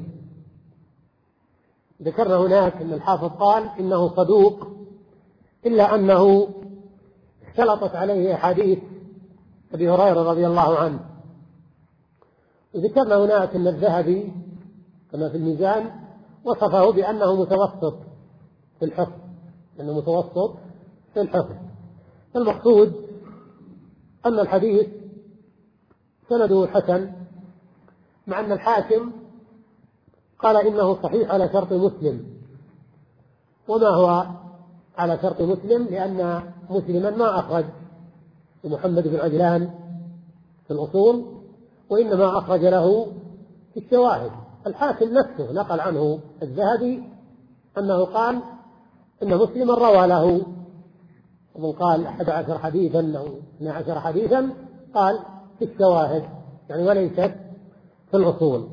Speaker 1: ذكرنا هناك أن الحافظ قال إنه صدوق، إلا أنه اختلطت عليه أحاديث أبي هريرة رضي الله عنه. وذكرنا هناك أن الذهبي كما في الميزان وصفه بأنه متوسط في الحفظ، أنه متوسط في الحفظ. المقصود أن الحديث سنده حسن، مع أن الحاكم قال إنه صحيح على شرط مسلم. وما هو على شرط مسلم؟ لأن مسلما ما أخرج محمد بن عجلان في الأصول، وإنما أخرج له في الشواهد. الحاكم نفسه نقل عنه الذهبي أنه قال إن مسلما روى له، ومن قال أحد عشر حديثا أو اثنى عشر حديثا قال في الشواهد، يعني وليست في الأصول.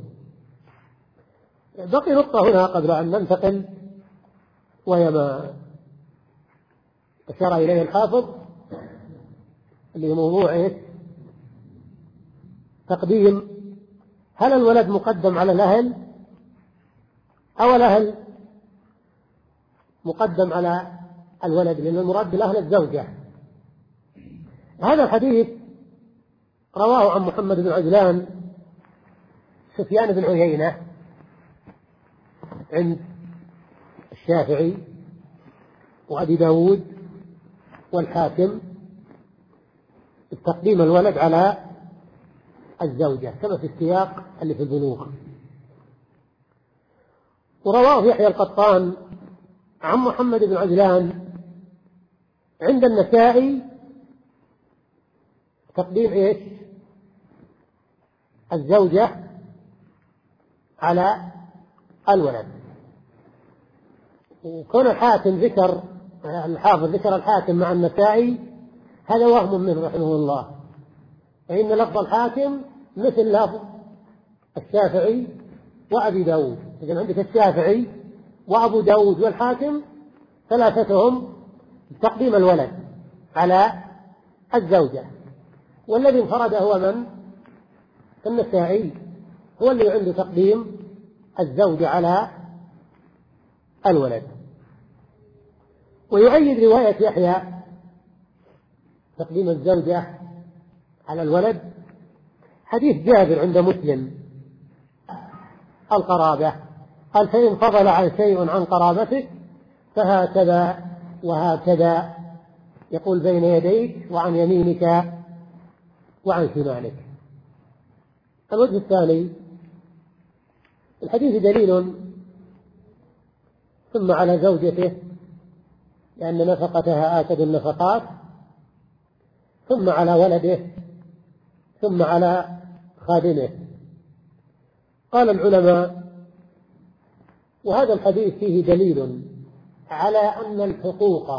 Speaker 1: بقي نقطة هنا قبل أن ننتقل، وهي ما أشار إليه الحافظ، اللي هو موضوع إيه؟ تقديم، هل الولد مقدم على الأهل أو الأهل مقدم على الولد؟ لأن المراد بالأهل الزوجة. هذا الحديث رواه عن محمد بن عجلان سفيان بن عيينة عند الشافعي وأبي داود والحاكم، تقديم الولد على الزوجة كما في السياق اللي في البلوغ. ورواه يحيى القطان عن محمد بن عجلان عند النسائي تقديم إيش؟ الزوجة على الولد. وكون الحاكم ذكر الحافظ ذكر الحاكم مع النسائي هذا وهم منه رحمه الله، فإن لفظ الحاكم مثل لفظ الشافعي وأبي داود. إذن عندك الشافعي وأبو داود والحاكم ثلاثتهم تقديم الولد على الزوجة، والذي انفرد هو من؟ النسائي، هو اللي عنده تقديم الزوجة على الولد. ويؤيد رواية يحيى تقديم الزوجة على الولد حديث جابر عند مسلم القرابة، قال: فإن فضل عن شيء عن قرابتك فهكذا وهكذا، يقول بين يديك وعن يمينك وعن شمالك. الوجه الثاني: الحديث دليل ثم على زوجته لأن نفقتها آكد النفقات، ثم على ولده، ثم على خادمه. قال العلماء: وهذا الحديث فيه دليل على أن الحقوق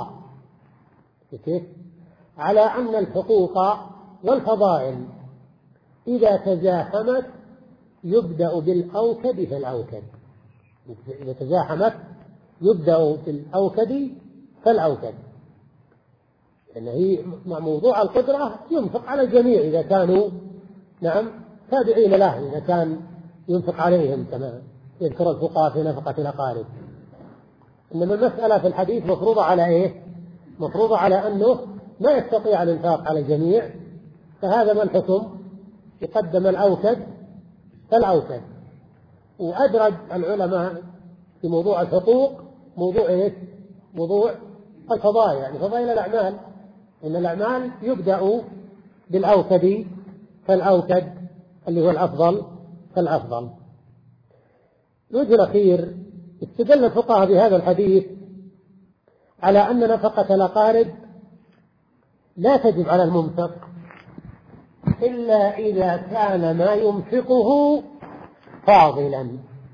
Speaker 1: على أن الحقوق والفضائل إذا تزاحمت يبدأ بالأوكد فالأوكد. إذا تزاحمت يبدأ بالأوكد فالأوكد، لأن هي مع موضوع القدرة ينفق على الجميع إذا كانوا نعم تابعين له، إذا كان ينفق عليهم كما يذكر الفقهاء في نفقة الأقارب. إنما المسألة في الحديث مفروضة على إيه؟ مفروضة على أنه ما يستطيع الإنفاق على الجميع، فهذا ما الحكم؟ يقدم الأوكد فالأوكد. وأدرج العلماء في موضوع الحقوق موضوع إيه؟ موضوع الفضائل، يعني فضائل الأعمال، إن الأعمال يبدأ بالأوكد فالأوكد اللي هو الأفضل فالأفضل. الوجه الأخير: استدل الفقهاء بهذا الحديث على أن نفقة الأقارب لا تجب على المنفق إلا إذا كان ما ينفقه فاضلا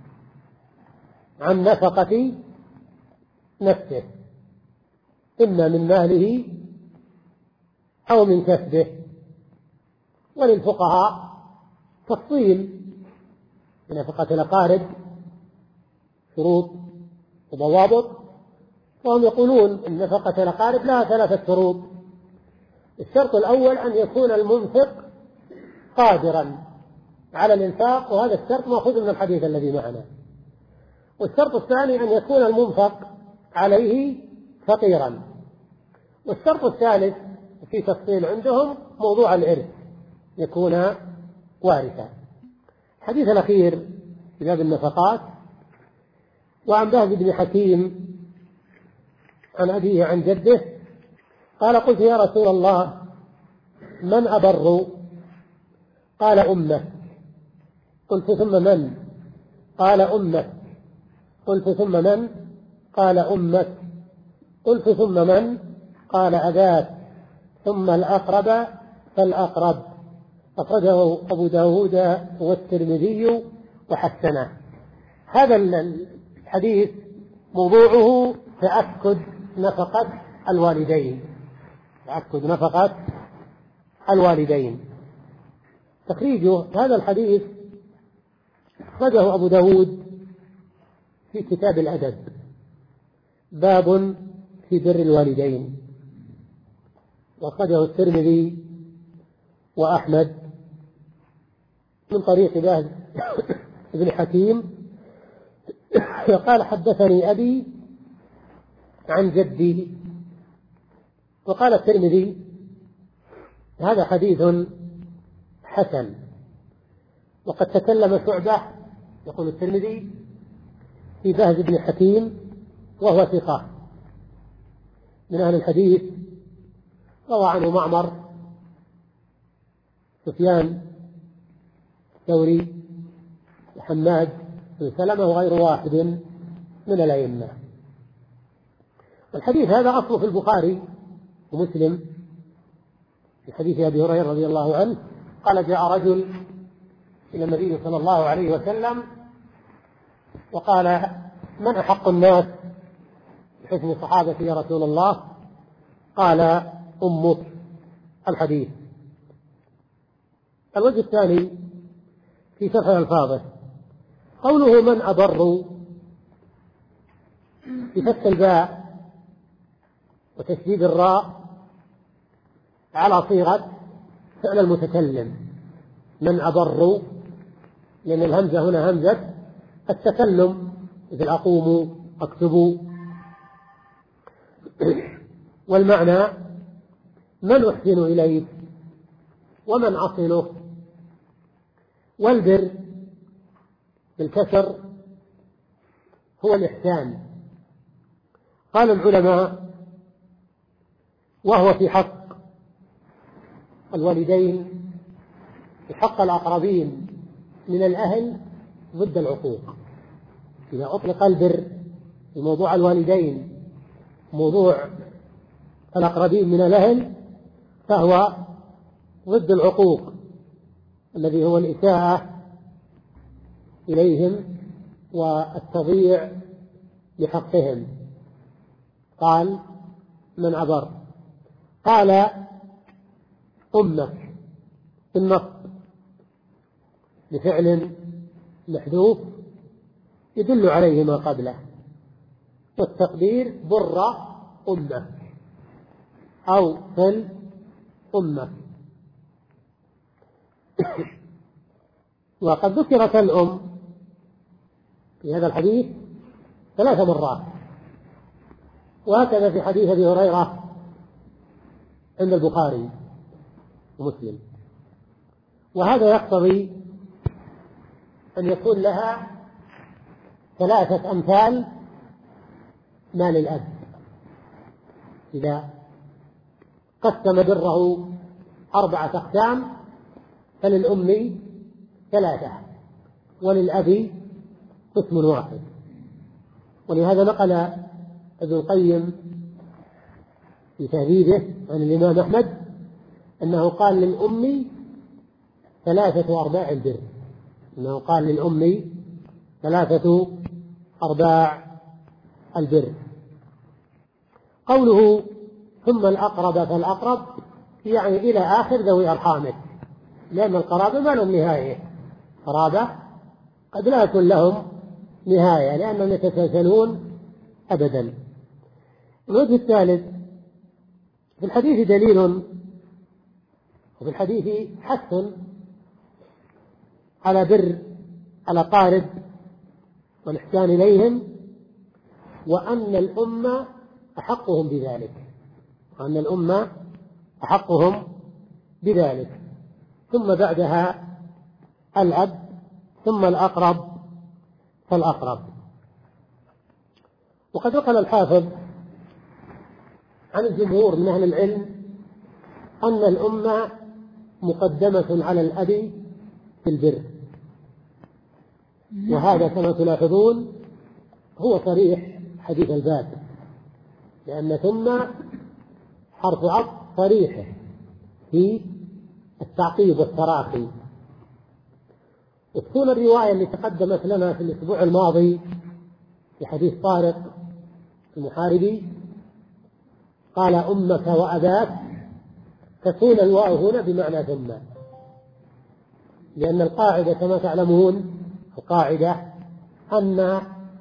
Speaker 1: عن نفقة نفسه، إما من ماله أو من كسبه. وللفقهاء تفصيل في نفقة الأقارب شروط وضوابط، وهم يقولون أن نفقة الأقارب لها ثلاثة شروط. الشرط الأول أن يكون المنفق قادرا على الإنفاق، وهذا الشرط مأخوذ من الحديث الذي معنا. والشرط الثاني أن يكون المنفق عليه فقيرا. والشرط الثالث في تفصيل عندهم موضوع الإرث، يكون وارثا. الحديث الأخير في باب النفقات: وعن بهز بن حكيم عن أبيه عن جده قال: قلت يا رسول الله من أبر؟ قال: أمه. قلت: ثم من؟ قال: أمه. قلت: ثم من؟ قال: أمك. قلت: ثم من؟ قال: أباك. ثم الأقرب فالأقرب. أخرجه أبو داود والترمذي وحسنه. هذا الحديث موضوعه تأكد نفقة الوالدين، تأكد نفقة الوالدين. تخريجه هذا الحديث أخرجه أبو داود في كتاب الأدب، باب في بر الوالدين، وأخرجه الترمذي وأحمد من طريق بهز بن حكيم قال: حدثني أبي عن جدي. وقال الترمذي: هذا حديث حسن. وقد تكلم شعبة، يقول الترمذي، في بهز بن حكيم وهو ثقة من أهل الحديث، روى عنه معمر، سفيان الثوري، وحماد بن سلمة وغير واحد من الأئمة. الحديث هذا أصله في البخاري ومسلم في حديث أبي هريرة رضي الله عنه قال: جاء رجل إلى النبي صلى الله عليه وسلم وقال: من أحق الناس بحسن صحابتي يا رسول الله؟ قال: أمك. الحديث. الوجه الثاني في شرح ألفاظه قوله: من أبر، بفتح الباء وتشديد الراء على صيغة فعل المتكلم. من أبر، لأن الهمزة هنا همزة التكلم، مثل أقوم، أكتب. والمعنى: من أحسن إليه ومن أصله. والبر بالكسر هو الإحسان. قال العلماء: وهو في حق الوالدين، في حق الأقربين من الأهل، ضد العقوق. إذا أطلق البر في موضوع الوالدين، موضوع الأقربين من الأهل، فهو ضد العقوق الذي هو الإساءة إليهم والتضييع لحقهم. قال: من أبر. قال: أمك النص لفعل محذوف يدل عليه ما قبله، والتقدير: بر أمك أو صل أمك. وقد ذكرت الأم في هذا الحديث ثلاث مرات، وهكذا في حديث أبي هريرة عند البخاري ومسلم. وهذا يقتضي أن يكون لها ثلاثة أمثال ما للأب. إذا قسم بره أربعة أقسام فللأم ثلاثة وللأب قسم واحد. ولهذا نقل ابن القيم في تهذيبه عن الإمام أحمد أنه قال للأم ثلاثة أرباع البر، أنه قال للأم ثلاثة أرباع البر. قوله: ثم الأقرب فالأقرب، يعني إلى آخر ذوي أرحامك، لأن القرابة ما لهم نهاية. قرابة قد لا يكون لهم نهاية لأنهم يتسلسلون أبدا. الوجه الثالث: في الحديث دليل، وفي الحديث حث على بر الأقارب والإحسان إليهم، وأن الأمة أحقهم بذلك، وأن الأمة أحقهم بذلك. ثم بعدها الأب، ثم الأقرب فالأقرب. وقد نقل الحافظ عن الجمهور من أهل العلم أن الأمة مقدمة على الأب في البر، وهذا كما تلاحظون هو صريح حديث الباب، لأن ثم حرف عطف صريح في التعقيب والتراخي. وتكون الرواية اللي تقدمت لنا في الأسبوع الماضي في حديث طارق المحاربي قال: أمك وأباك، تكون الواو هنا بمعنى ثم، لأن القاعدة كما تعلمون القاعدة أن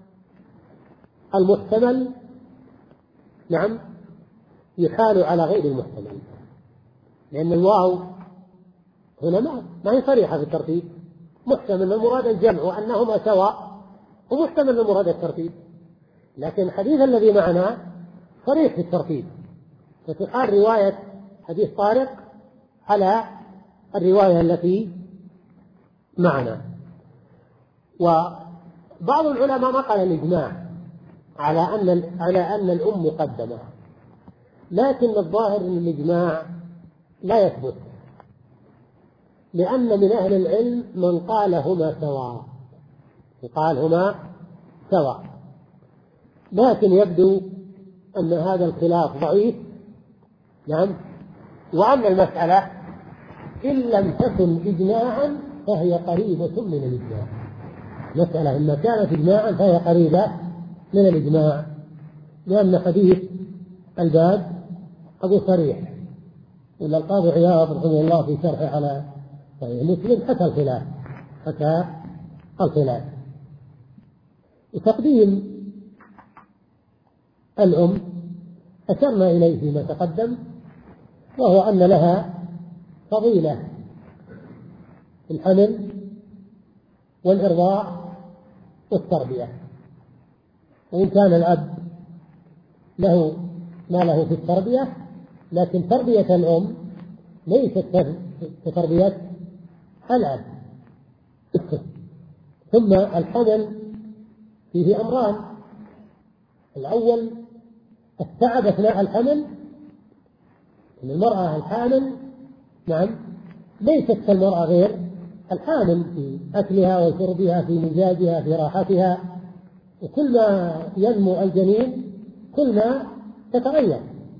Speaker 1: المحتمل نعم يحال على غير المحتمل، لأن الواو هنا ما, ما هي صريحة في الترتيب. محتمل المراد الجمع وأنهما سواء، ومحتمل المراد الترتيب، لكن الحديث الذي معنا صريح في الترتيب، فتحال رواية حديث طارق على الرواية التي معنا. وبعض العلماء نقل الإجماع على أن على أن الأم مقدمة، لكن الظاهر أن الإجماع لا يثبت، لأن من أهل العلم من قال هما سواء، قال هما سواء، لكن يبدو أن هذا الخلاف ضعيف. نعم. وأن المسألة إن لم تكن إجماعا فهي قريبة من الإجماع، مسألة إن كانت إجماعا فهي قريبة من الإجماع، لأن حديث الباب أبو صريح، إلا القاضي عياض رحمه الله في شرحه على صحيح مسلم حكى الخلاف حكى الخلاف تقديم الأم أشرنا إليه فيما تقدم، وهو أن لها فضيلة في الحمل والإرضاع والتربية، وإن كان الأب له ما له في التربية، لكن تربية الأم ليست كتربية الأب. ثم الحمل فيه أمران: الأول التعب أثناء الحمل، المرأة الحامل نعم ليست كالمرأة غير الحامل في أكلها وشربها، في مزاجها، في راحتها، وكل ما ينمو الجنين كل ما تتغير.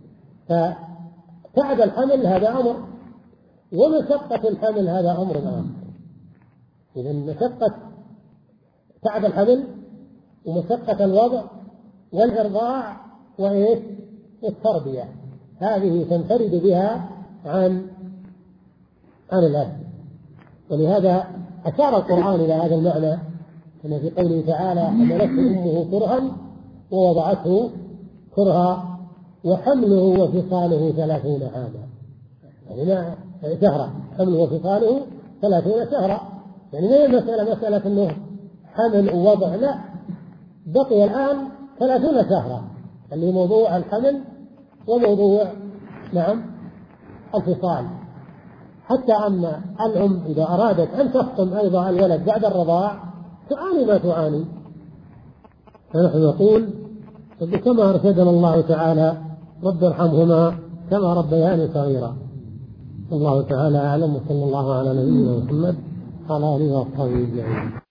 Speaker 1: فتعب الحمل هذا أمر، ومشقة الحمل هذا أمر آخر. إذا مشقة تعب الحمل ومشقة الوضع والإرضاع وإيش التربية هذه تنفرد بها عن عن الأب. ولهذا أشار القرآن إلى هذا المعنى كما في قوله تعالى: حملته أمه كرها ووضعته كرها وحمله وفصاله ثلاثون عاما، يعني شهرا، حمله وفصاله ثلاثون شهرا، يعني ما هي مسألة مسألة أنه حمل ووضع، لا، بقي الآن ثلاثون شهرا اللي موضوع الحمل وموضوع نعم الفصال. حتى أن الأم إذا أرادت أن تفطم أيضا الولد بعد الرضاع تعاني ما تعاني. فنحن نقول كما أرشدنا الله تعالى: رب ارحمهما كما ربياني صغيرا. الله تعالى أعلم، وصلى الله على نبينا محمد وعلى آله وصحبه أجمعين.